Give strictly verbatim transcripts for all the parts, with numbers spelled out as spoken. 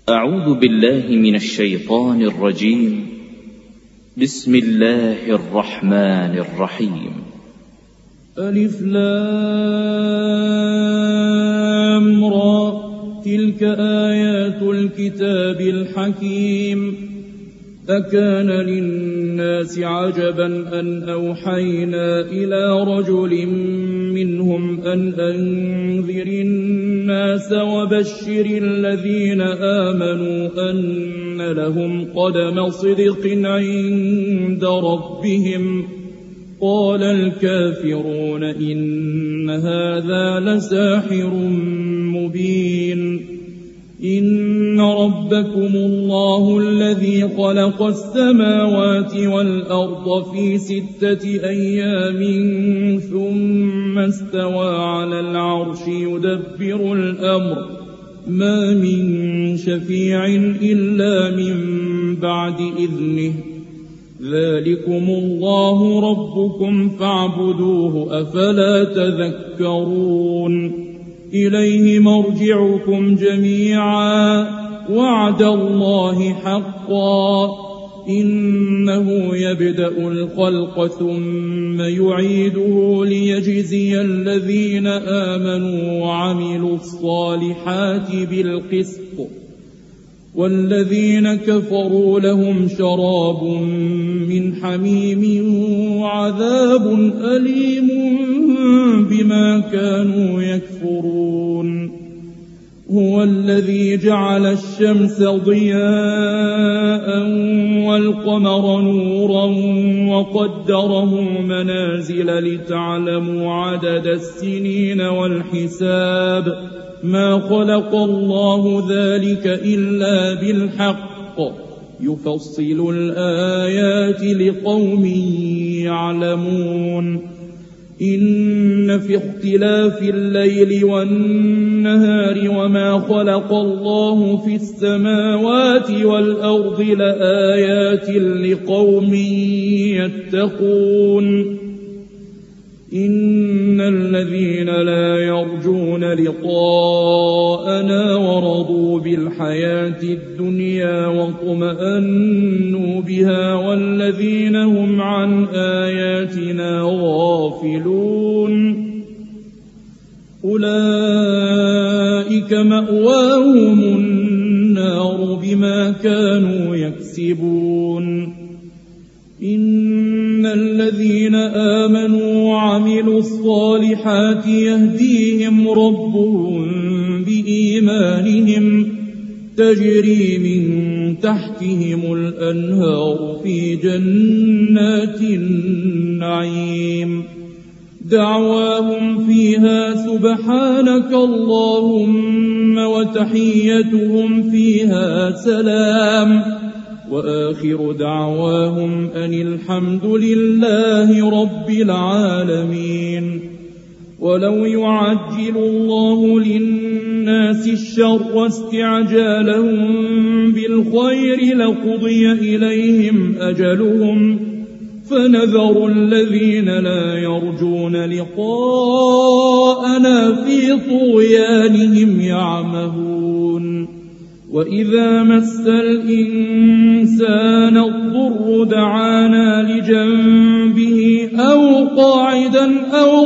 أعوذ بالله من الشيطان الرجيم. بسم الله الرحمن الرحيم. ألف لام را، تلك آيات الكتاب الحكيم. أكان للناس عجبا أن أوحينا إلى رجل منهم أن أنذر الناس وبشر الذين آمنوا أن لهم قدم صدق عند ربهم. قال الكافرون إن هذا لساحر مبين. إن ربكم الله الذي خلق السماوات والأرض في ستة أيام ثم استوى على العرش يدبر الأمر، ما من شفيع إلا من بعد إذنه. ذلكم الله ربكم فاعبدوه، أفلا تذكرون. إليه مرجعكم جميعا، وعد الله حقا. إنه يبدأ الخلق ثم يعيده ليجزي الذين آمنوا وعملوا الصالحات بالقسط، والذين كفروا لهم شراب من حميم وعذاب أليم بما كانوا يكفرون. هو الذي جعل الشمس ضياء والقمر نورا وقدره منازل لتعلموا عدد السنين والحساب. ما خلق الله ذلك إلا بالحق، يفصل الآيات لقوم يعلمون. إن في اختلاف الليل والنهار وما خلق الله في السماوات والأرض لآيات لقوم يتقون. إن الذين لا يرجون لقاءنا ورضوا بالحياة الدنيا واطمأنوا بها والذين هم عن آياتنا غافلون أولئك مأواهم النار بما كانوا يكسبون. إن الذين آمنوا وعملوا الصالحات يهديهم ربهم بإيمانهم، تجري من تحتهم الأنهار في جنات النعيم. دعواهم فيها سبحانك اللهم وتحيتهم فيها سلام، وآخر دعواهم أن الحمد لله رب العالمين. ولو يعجل الله للناس الشر استعجالهم بالخير لقضي إليهم أجلهم، فنذر الذين لا يرجون لقاءنا في طغيانهم يعمهون. وإذا مس الإنسان الضر دعانا لجنبه أو قاعدا أو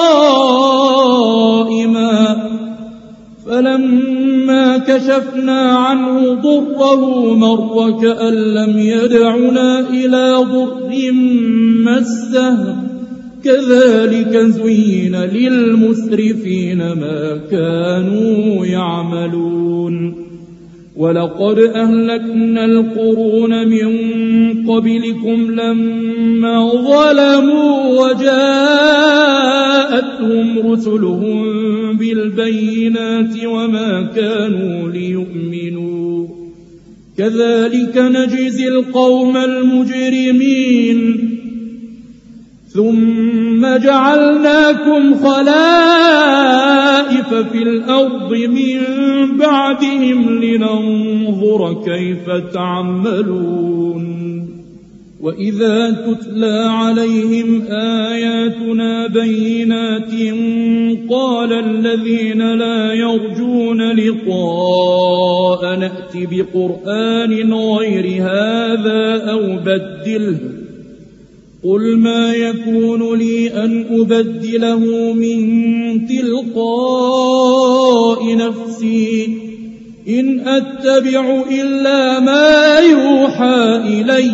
قائما، فلما كشفنا عنه ضره مر كأن لم يدعنا إلى ضر مسه. كذلك زين للمسرفين ما كانوا يعملون. ولقد أهلكنا القرون من قبلكم لما ظلموا وجاءتهم رسلهم بالبينات وما كانوا ليؤمنوا. كذلك نجزي القوم المجرمين. ثم جعلناكم خلائف في الأرض من بعدهم لننظر كيف تعملون. وإذا تتلى عليهم آياتنا بينات قال الذين لا يرجون لقاء نأت بقرآن غير هذا أو بدله قل ما يكون لي أن أبدله من تلقاء نفسي إن أتبع إلا ما يوحى إلي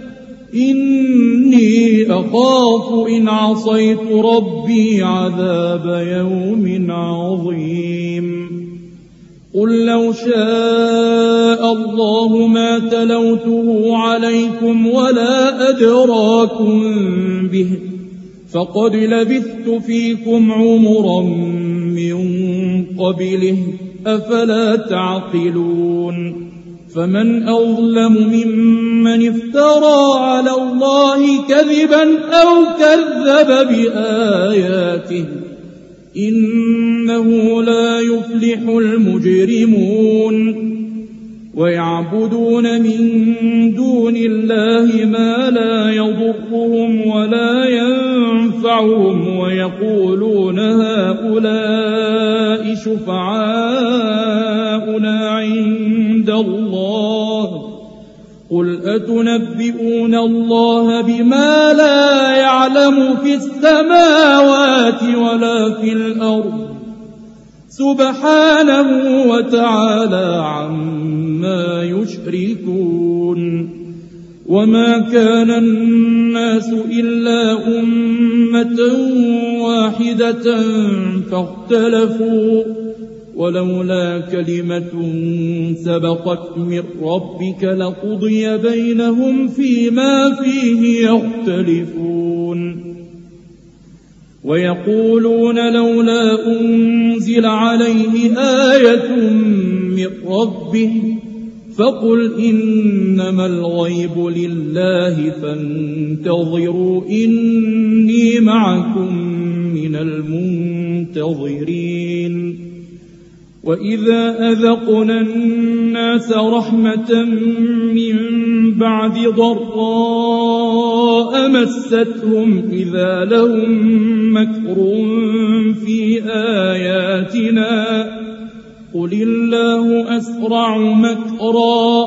إني أخاف إن عصيت ربي عذاب يوم عظيم قل لو شاء الله ما تلوته عليكم ولا أدراكم به فقد لبثت فيكم عمرا من قبله أفلا تعقلون فمن أظلم ممن افترى على الله كذبا أو كذب بآياته إنه لا يفلح المجرمون ويعبدون من دون الله ما لا يضرهم ولا ينفعهم ويقولون هؤلاء شفعاؤنا عند الله قل أتنبئون الله بما لا يعلم في السماوات ولا في الأرض سبحانه وتعالى عما يشركون وما كان الناس إلا أمة واحدة فاختلفوا ولولا كلمة سبقت من ربك لقضي بينهم فيما فيه يختلفون ويقولون لولا أنزل عليه آية من ربه فقل إنما الغيب لله فانتظروا إني معكم من المنتظرين وإذا أذقنا الناس رحمة من بعد ضراء مستهم إذا لهم مكر في آياتنا قل الله أسرع مكرا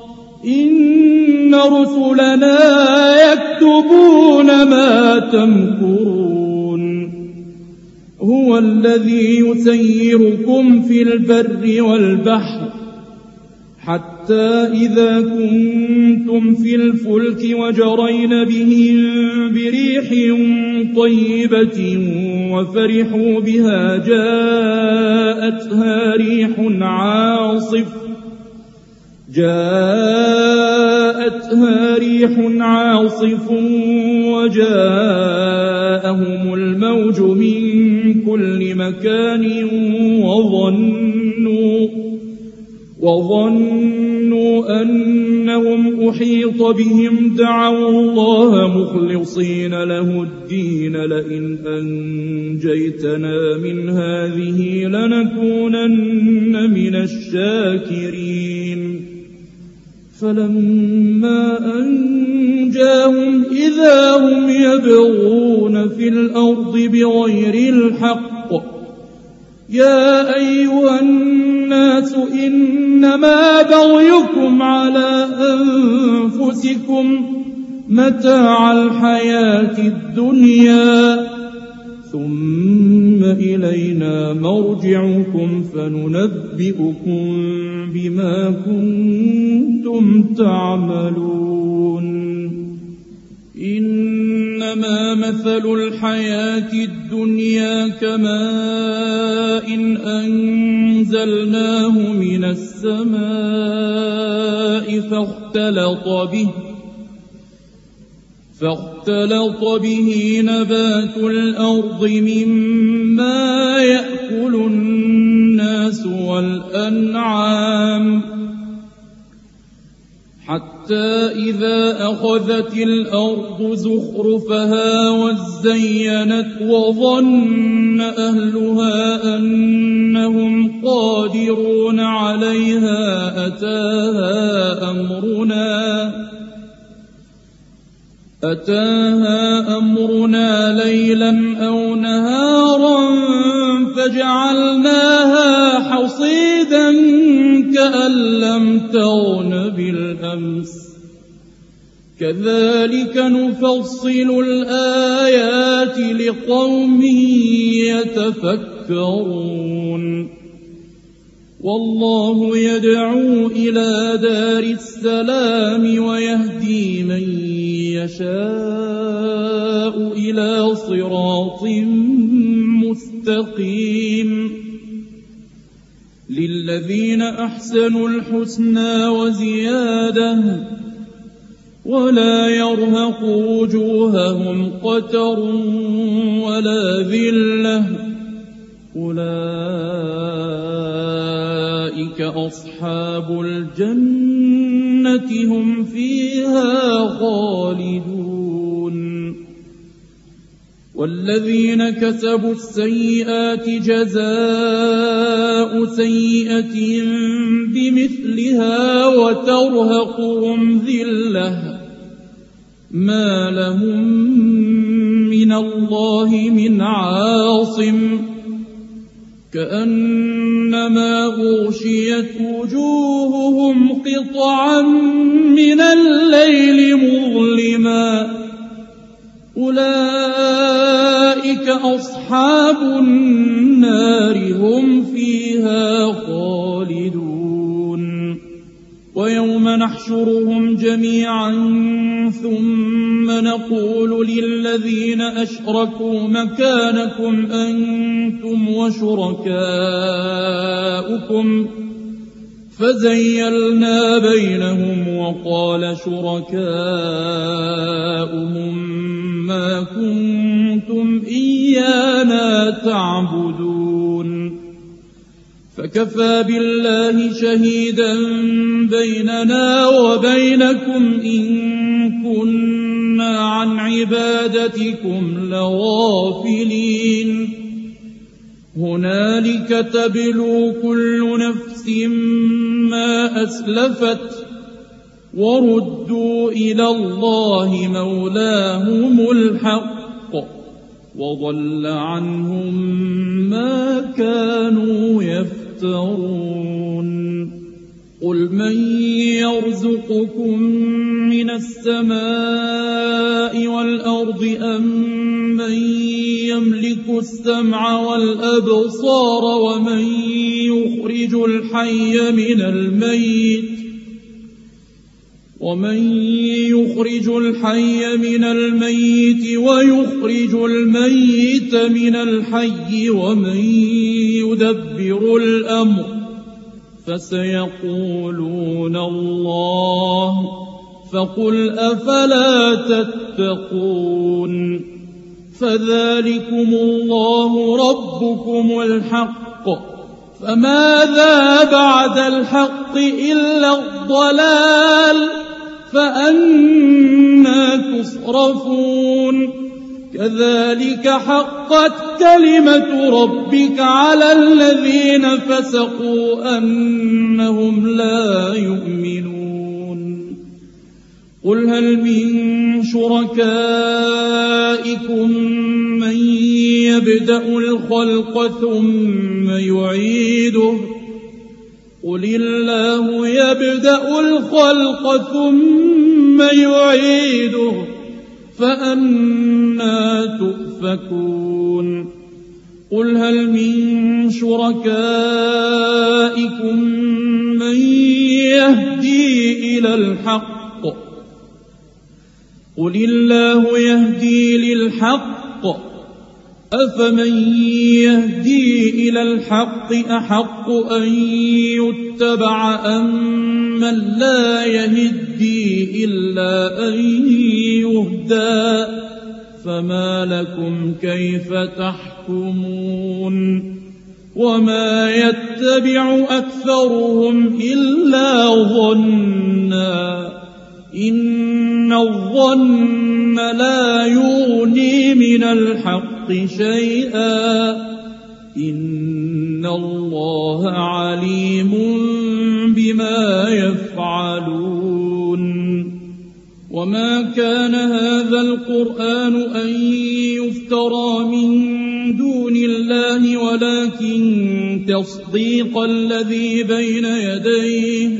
إن رسلنا يكتبون ما تمكرون هو الذي يسيركم في البر والبحر حتى إذا كنتم في الفلك وجرين بهم بريح طيبة وفرحوا بها جاءتها ريح عاصف جاءتها ريح عاصف وجاءهم الموج من كل مكان وظنوا وظنوا أنهم أحيط بهم دعوا الله مخلصين له الدين لئن أنجيتنا من هذه لنكونن من الشاكرين فلما أنجاهم إذا هم يبغون في الأرض بغير الحق يا أيها الناس إنما بغيكم على أنفسكم متاع الحياة الدنيا ثم إلينا مرجعكم فننبئكم بما كنتم تعملون إنما مثل الحياة الدنيا كماء إن أنزلناه من السماء فاختلط به فاختلط به نبات الأرض مما يأكل الناس والأنعام حتى إذا أخذت الأرض زخرفها وزينت وظن أهلها أنهم قادرون عليها أتاها أمرنا أتاها أمرنا ليلا أو نهارا فجعلناها حصيدا كأن لم تغن بالأمس كذلك نفصل الآيات لقوم يتفكرون والله يدعو إلى دار السلام ويهدي من يشاء إلى صراط مستقيم للذين أحسنوا الحسنى وزيادة ولا يرهق وجوههم قتر ولا ذلة أولئك أصحاب الجنة هم فيها خالدون والذين كسبوا السيئات جزاء سيئة بمثلها وترهقهم ذلة ما لهم من الله من عاصم كأنما غشيت وجوههم قطعا من الليل مظلما أولئك أصحاب النار هم فيها خالدون ويوم نحشرهم جميعا ثم نقول للذين أشركوا مكانكم أنتم وشركاؤكم فزيلنا بينهم وقال شركاؤهم ما كنتم إيانا تعبدون فكفى بالله شهيدا بيننا وبينكم إن كنا عن عبادتكم لغافلين هنالك تبلو كل نفس ما أسلفت وردوا إلى الله مولاهم الحق وضل عنهم ما كانوا يفترون قل من يرزقكم من السماء والأرض أم من يملك السمع والأبصار ومن يخرج الحي من الميت ومن يخرج الحي من الميت ويخرج الميت من الحي ومن يدبر الأمر فسيقولون الله فقل أفلا تتقون فذلكم الله ربكم الحق فماذا بعد الحق إلا الضلال فأنى تصرفون كذلك حقت كلمة ربك على الذين فسقوا أنهم لا يؤمنون قل هل من شركائكم من يبدأ الخلق ثم يعيده قل الله يبدأ الخلق ثم يعيده فأنى تؤفكون قل هل من شركائكم من يهدي إلى الحق قل الله يهدي للحق أفمن يهدي إلى الحق أحق أن يتبع أم من لا يهدي إلا أن يهدى فما لكم كيف تحكمون وما يتبع أكثرهم إلا ظنا إن الظن لا يغني من الحق شيئا إن الله عليم بما يفعلون وما كان هذا القرآن أن يفترى من دون الله ولكن تصديق الذي بين يديه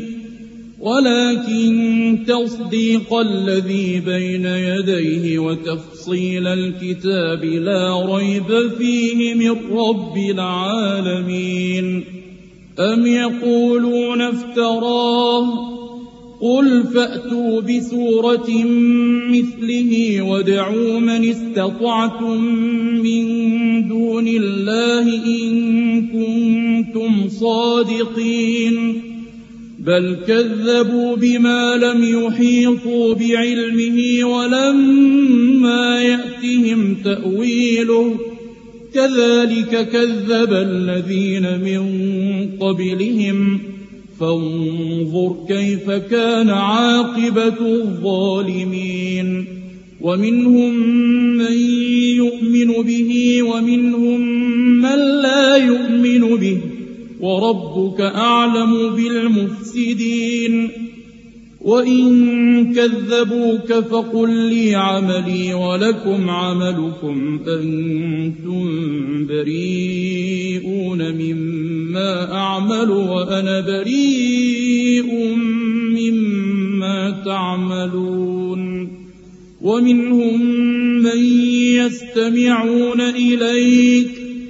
ولكن تصديق الذي بين يديه وتفصيل الكتاب لا ريب فيه من رب العالمين. أم يقولون افتراه قل فأتوا بسورة مثله وادعوا من استطعتم من دون الله إن كنتم صادقين. بل كذبوا بما لم يحيطوا بعلمه ولما يأتهم تأويله كذلك كذب الذين من قبلهم فانظر كيف كان عاقبة الظالمين. ومنهم من يؤمن به ومنهم من لا يؤمن به وربك أعلم بالمفسدين. وإن كذبوك فقل لي عملي ولكم عملكم أنتم بريئون مما أعمل وأنا بريء مما تعملون. ومنهم من يستمعون إليك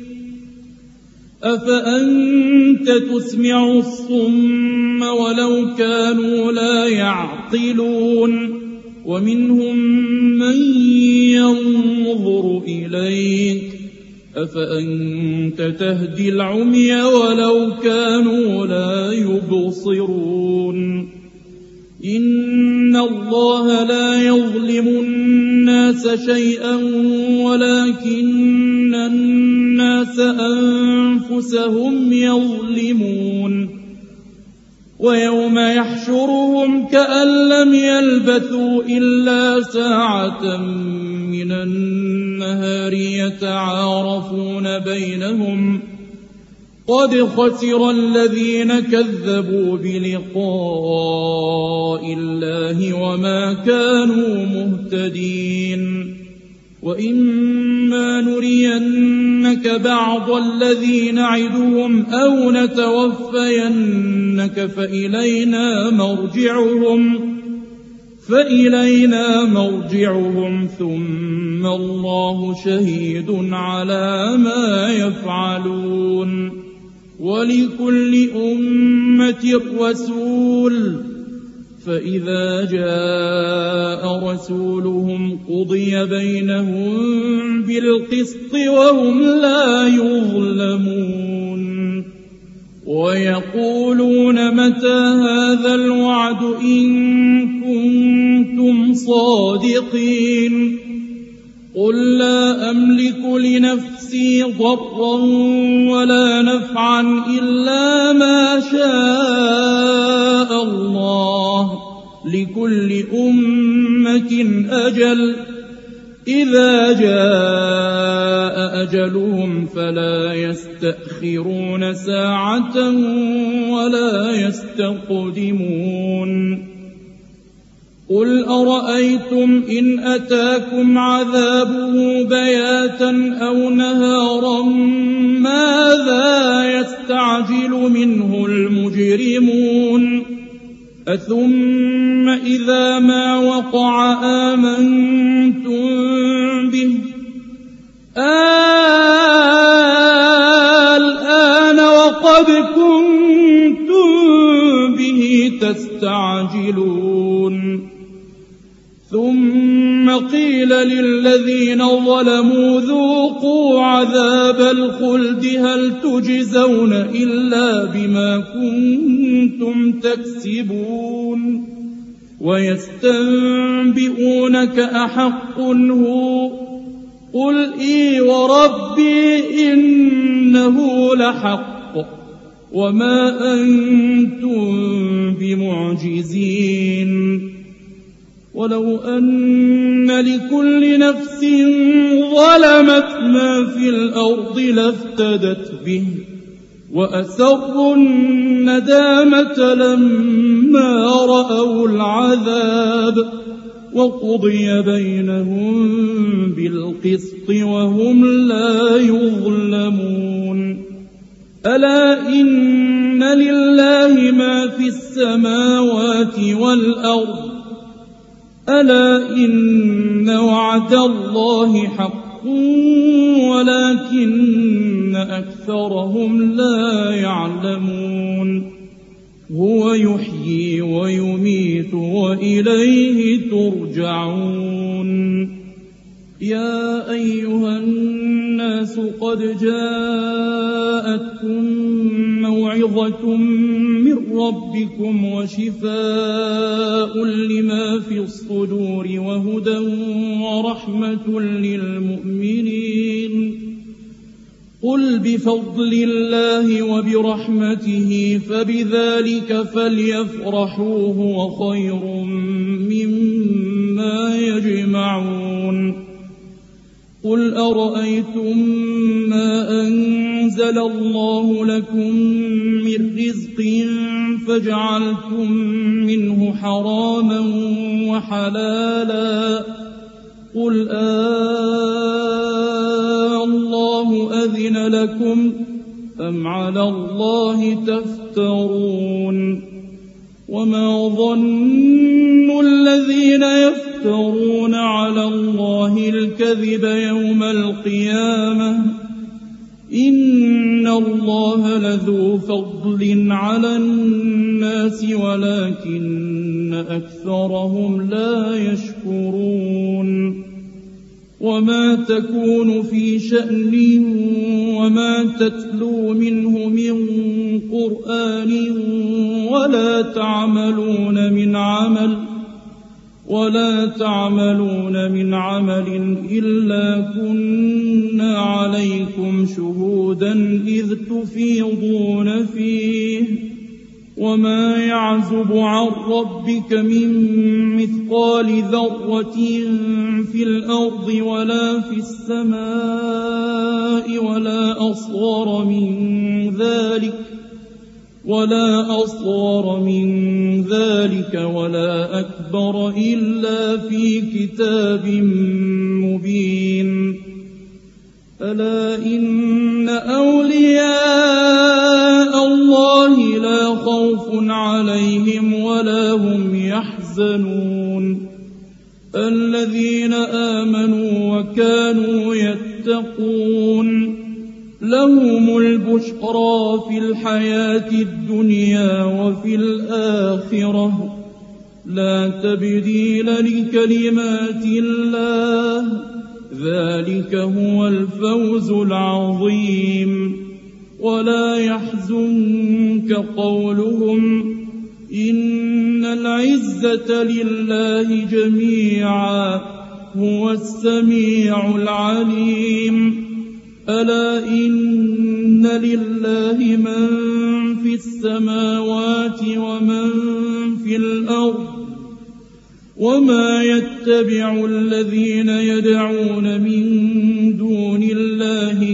أفأنت تسمع الصم ولو كانوا لا يعقلون. ومنهم من ينظر إليك أفأنت تهدي العمي ولو كانوا لا يبصرون. إن الله لا يظلم الناس شيئا ولكن الناس أنفسهم يظلمون. ويوم يحشرهم كأن لم يلبثوا إلا ساعة من النهار يتعارفون بينهم قد خسر الذين كذبوا بلقاء الله وما كانوا مهتدين. وإما نرينك بعض الذي نعدهم أو نتوفينك فإلينا مرجعهم فإلينا مرجعهم ثم الله شهيد على ما يفعلون. ولكل أمة رسول فإذا جاء رسولهم قضي بينهم بالقسط وهم لا يظلمون. ويقولون متى هذا الوعد إن كنتم صادقين. قل لا أملك لنفسي ضرا ولا نفعا إلا ما شاء الله لكل أمة أجل إذا جاء أجلهم فلا يستأخرون ساعة ولا يستقدمون. قل أرأيتم إن أتاكم عذابه بياتا أو نهارا ماذا يستعجل منه المجرمون. أثم إذا ما وقع آمنتم به الآن وقد كنتم به تستعجلون. ثم قيل للذين ظلموا ذوقوا عذاب الخلد هل تجزون إلا بما كنتم تكسبون. ويستنبئونك أحق هو قل إي وربي إنه لحق وما أنتم بمعجزين. ولو أن لكل نفس ظلمت ما في الأرض لافتدت به وأسروا الندامة لما رأوا العذاب وقضي بينهم بالقسط وهم لا يظلمون. ألا إن لله ما في السماوات والأرض ألا إن وعد الله حق ولكن أكثرهم لا يعلمون. هو يحيي ويميت وإليه ترجعون. يا أيها الناس قد جاءتكم موعظة من ربكم وشفاء لما في الصدور وهدى ورحمة للمؤمنين. قل بفضل الله وبرحمته فبذلك فليفرحوا هو خير مما يجمعون. قل أرأيتم ما أنزل الله لكم من رزق فجعلتم منه حراما وحلالا قل آه الله أذن لكم أم على الله تفترون. وما ظن الذين يفترون على الله الكذب يوم القيامة إن الله لذو فضل على الناس ولكن أكثرهم لا يشكرون. وما تكون في شأن وما تتلو منه من قرآن ولا تعملون من عمل ولا تعملون من عمل إلا كنا عليكم شهودا إذ تفيضون فيه. وما يعزب عن ربك من مثقال ذرة في الأرض ولا في السماء ولا أصغر من ذلك ولا أصغر من ذلك ولا أكبر إلا في كتاب مبين. ألا إن أولياء الله لا خوف عليهم ولا هم يحزنون الذين آمنوا وكانوا يتقون لهم البشرى في الحياة الدنيا وفي الآخرة لا تبديل لكلمات الله ذلك هو الفوز العظيم. ولا يحزنك قولهم إن العزة لله جميعا هو السميع العليم. ألا إن لله من في السماوات ومن في الأرض وما يتبع الذين يدعون من دون الله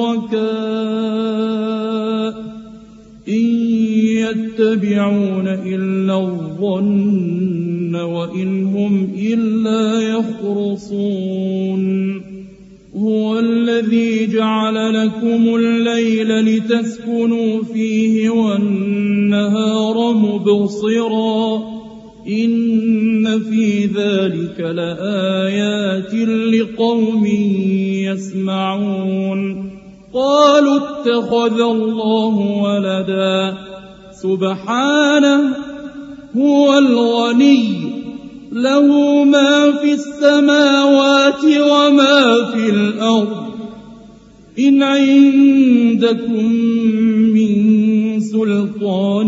شركاء إن يتبعون إلا الظن وإن هم إلا يخرصون. هو الذي جعل لكم الليل لتسكنوا فيه والنهار مبصرا إن في ذلك لآيات لقوم يسمعون. قالوا اتخذ الله ولدا سبحانه هو الغني له ما في السماوات وما في الأرض إن عندكم من سلطان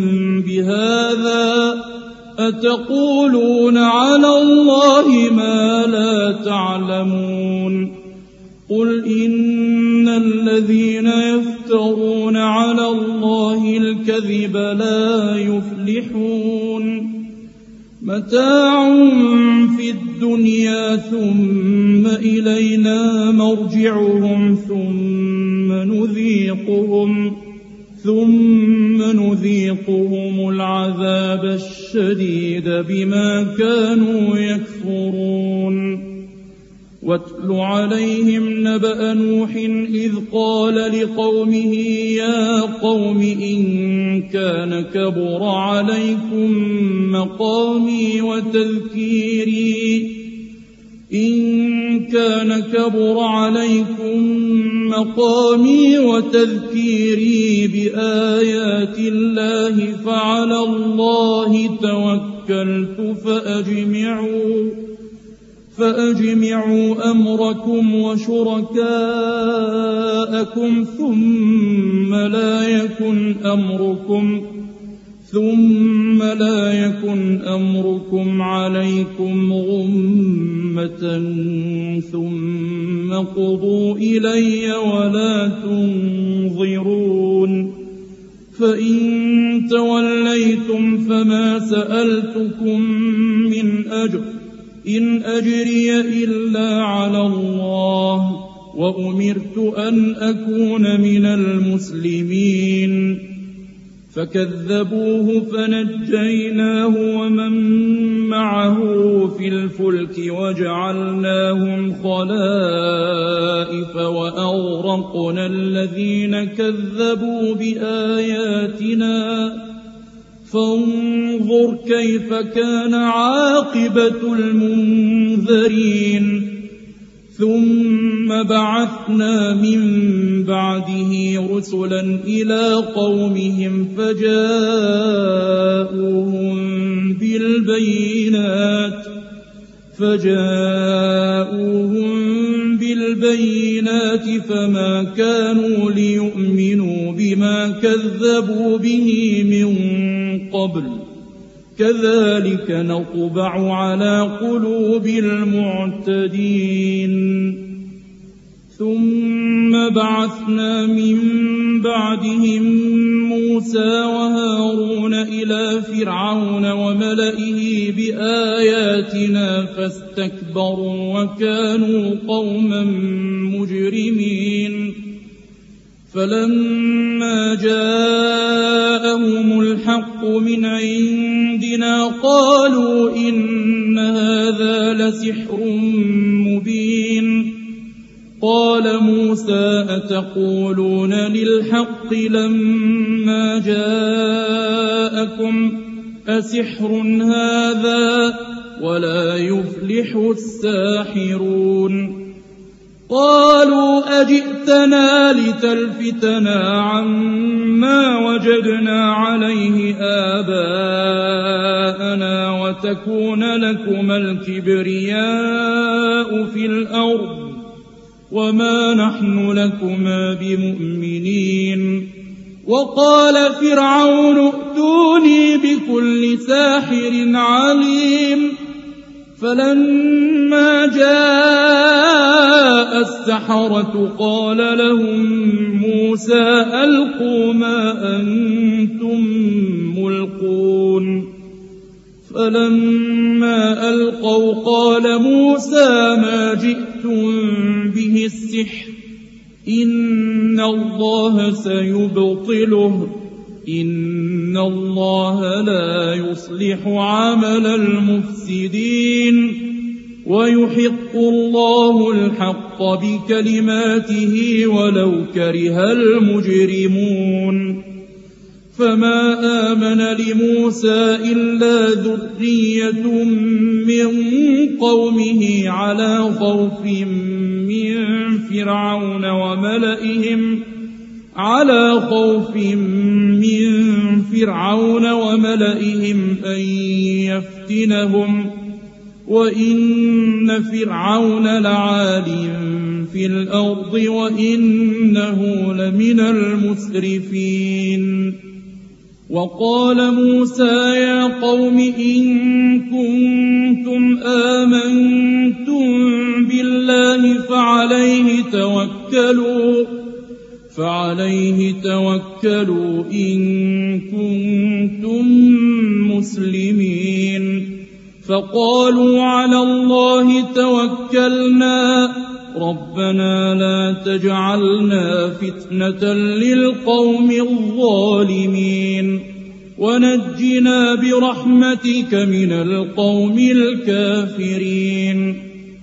بهذا أتقولون على الله ما لا تعلمون. قل إن الذين يفترون على الله الكذب لا يفلحون. متاع في الدنيا ثم إلينا مرجعهم ثم نذيقهم ثم نذيقهم العذاب الشديد بما كانوا يكفرون. واتل عليهم نبأ نوح إذ قال لقومه يا قوم إن كان كبر عليكم مقامي وتذكيري إن كان كبر عليكم مقامي وتذكيري بآيات الله فعلى الله توكلت فأجمعوا فأجمعوا أمركم وشركاءكم ثم لا يكن أمركم ثم لا يكن أمركم عليكم غمة ثم قضوا إلي ولا تنظرون. فإن توليتم فما سألتكم من أجر إن أجري إلا على الله وأمرت أن أكون من المسلمين. فكذبوه فنجيناه ومن معه في الفلك وجعلناهم خلائف وأغرقنا الذين كذبوا بآياتنا فانظر كيف كان عاقبة المنذرين. ثم بعثنا من بعده رسلا إلى قومهم فجاءوهم بالبينات فجاءوهم بالبينات فما كانوا ليؤمنوا بما كذبوا به من قبل كذلك نطبع على قلوب المعتدين. ثم بعثنا من بعدهم موسى وهارون إلى فرعون وملئه بآياتنا فاستكبروا وكانوا قوما مجرمين. فلما جاءهم الحق من عندنا قالوا إن هذا لسحر مبين. قال موسى أتقولون للحق لما جاءكم أسحر هذا ولا يفلح الساحرون. قالوا أجئتنا لتلفتنا عما وجدنا عليه آباءنا وتكون لكما الكبرياء في الأرض وما نحن لكما بمؤمنين. وقال فرعون ائتوني بكل ساحر عليم. فلما جاء السحرة قال لهم موسى ألقوا ما أنتم ملقون. فلما ألقوا قال موسى ما جئتم به السحر إن الله سيبطله إن الله لا يصلح عمل المفسدين ويحق الله الحق بكلماته ولو كره المجرمون. فما آمن لموسى إلا ذرية من قومه على خوف من فرعون وملئهم على خوف من فرعون وملئهم أن يفتنهم وإن فرعون لعال في الأرض وإنه لمن المسرفين. وقال موسى يا قوم إن كنتم آمنتم بالله فعليه توكلوا فعليه توكلوا إن كنتم مسلمين. فقالوا على الله توكلنا ربنا لا تجعلنا فتنة للقوم الظالمين ونجنا برحمتك من القوم الكافرين.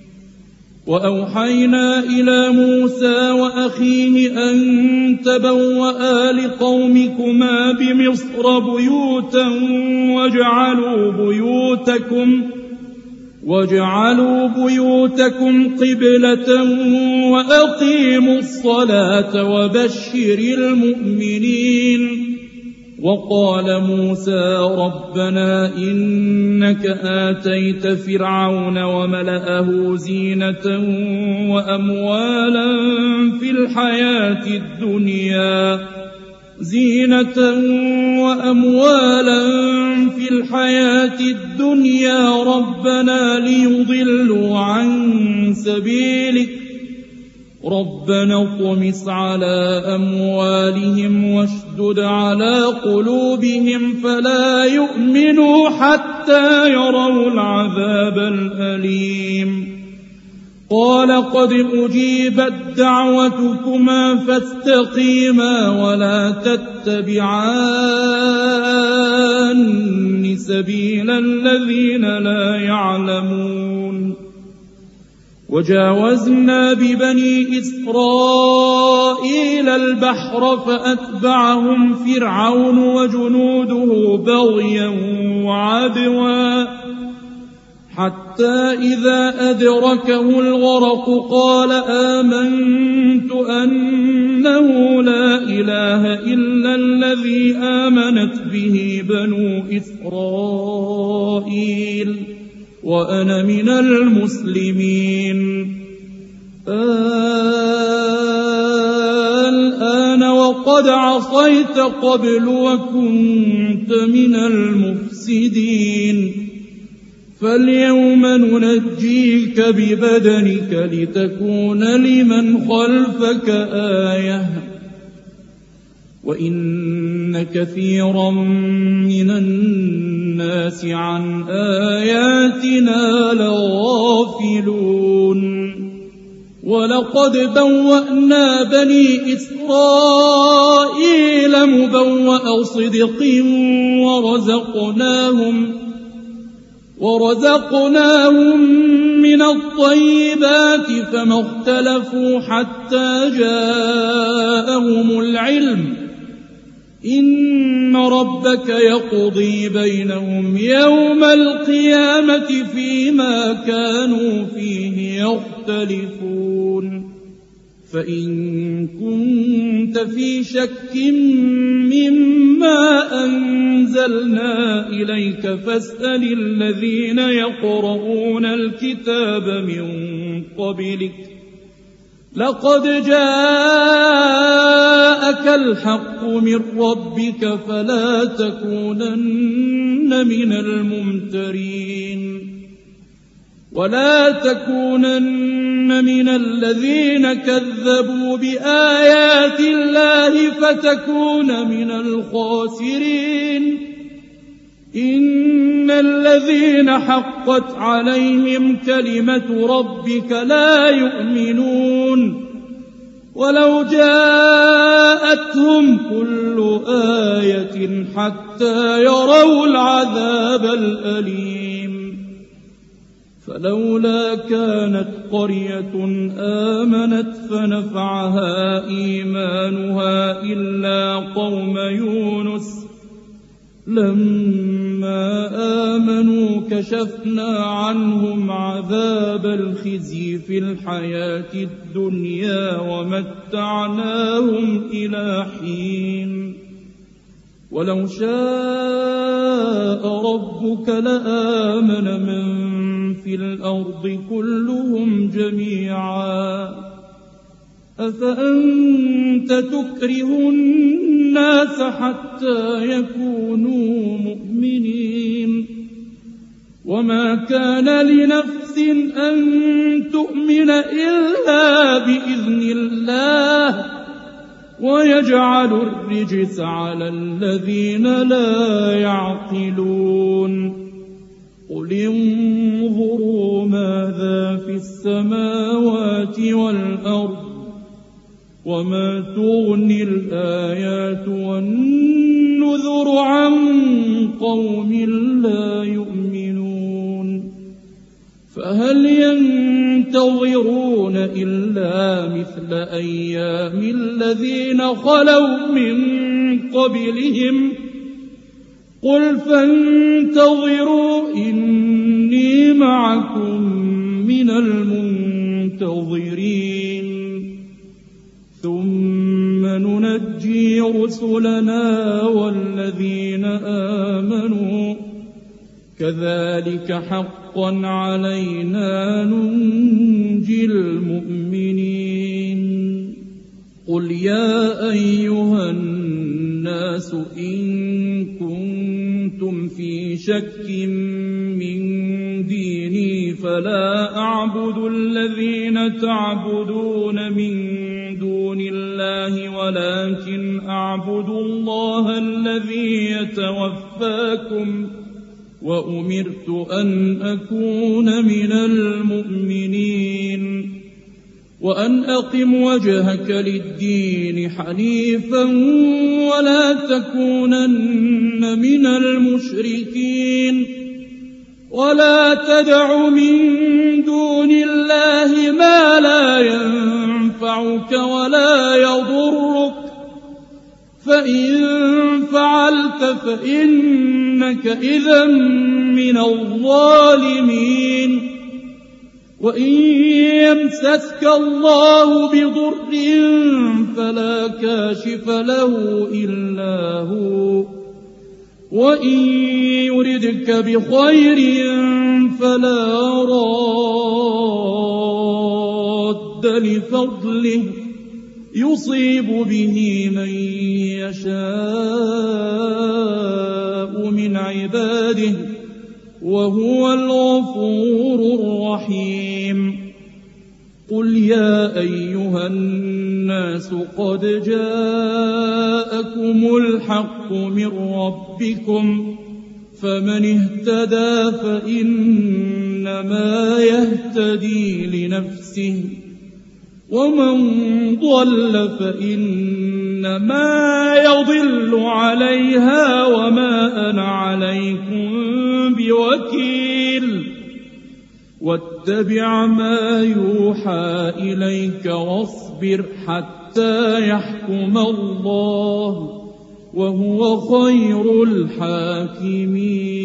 وأوحينا إلى موسى وأخيه أن تبوأ لقومكما بمصر بيوتا واجعلوا بيوتكم واجعلوا بيوتكم قبلة وأقيموا الصلاة وبشر المؤمنين. وقال موسى ربنا إنك آتيت فرعون وملأه زينة وأموالا في الحياة الدنيا زينة وأموالا في الحياة الدنيا ربنا ليضلوا عن سبيلك ربنا اطمس على أموالهم واشدد على قلوبهم فلا يؤمنوا حتى يروا العذاب الأليم. قال قد أجيبت دعوتكما فاستقيما ولا تتبعان سبيل الذين لا يعلمون. وجاوزنا ببني إسرائيل البحر فأتبعهم فرعون وجنوده بغيا وعدوا حتى إذا أدركه الغرق قال آمنت أنه لا إله إلا الذي آمنت به بنو إسرائيل وأنا من المسلمين. الآن وقد عصيت قبل وكنت من المفسدين فاليوم ننجيك ببدنك لتكون لمن خلفك آية وإن كثيرا من الناس عن آياتنا لغافلون. ولقد بوأنا بني إسرائيل مبوأ صدق ورزقناهم ورزقناهم من الطيبات فما اختلفوا حتى جاءهم العلم إن ربك يقضي بينهم يوم القيامة فيما كانوا فيه يختلفون. فإن كنت في شك مما أنزلنا إليك فاسأل الذين يقرؤون الكتاب من قبلك لقد جاءك الحق من ربك فلا تكونن من الممترين ولا تكونن من الذين كذبوا بآيات الله فتكون من الخاسرين. إن الذين حقت عليهم كلمة ربك لا يؤمنون ولو جاءتهم كل آية حتى يروا العذاب الأليم. فلولا كانت قرية آمنت فنفعها إيمانها إلا قوم يونس لما آمنوا كشفنا عنهم عذاب الخزي في الحياة الدنيا ومتعناهم إلى حين. ولو شاء ربك لآمن من في الأرض كلهم جميعا أفأنت تكره الناس حتى يكونوا مؤمنين وما كان لنفس أن تؤمن إلا بإذن الله ويجعل الرجس على الذين لا يعقلون. قل انظروا ماذا في السماوات والأرض وما تغني الآيات والنذر عن قوم لا يؤمنون فهل ينتظرون إلا مثل أيام الذين خلوا من قبلهم قل فانتظروا إني معكم من المنتظرين ثم ننجي رسلنا والذين آمنوا كذلك حقا علينا ننجي المؤمنين قل يا أيها الناس إن كنتم في شك من ديني فلا أعبد الذين تعبدون من دون الله ولكن أعبد الله الذي يتوفاكم وأمرت أن أكون من المؤمنين وأن أقم وجهك للدين حنيفا ولا تكونن من المشركين ولا تدع من دون الله ما لا ينفعك ولا يضرك فإن فعلت فإنك إذا من الظالمين وإن يمسسك الله بضر فلا كاشف له إلا هو وإن يردك بخير فلا راد لفضله يصيب به من يشاء من عباده وهو الغفور الرحيم قل يا أيها الناس قد جاءكم الحق من ربكم فمن اهتدى فإنما يهتدي لنفسه ومن ضل فإنما يضل عليها وما أنا عليكم بوكيل واتبع ما يوحى إليك واصبر حتى يحكم الله وهو خير الحاكمين